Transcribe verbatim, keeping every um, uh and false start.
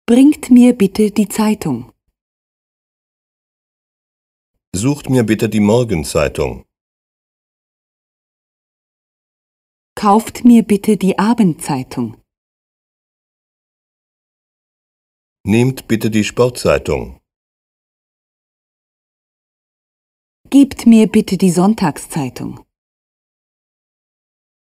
Bringt mir bitte die Zeitung. Sucht mir bitte die Morgenzeitung. Kauft mir bitte die Abendzeitung. Nehmt bitte die Sportzeitung. Gebt mir bitte die Sonntagszeitung.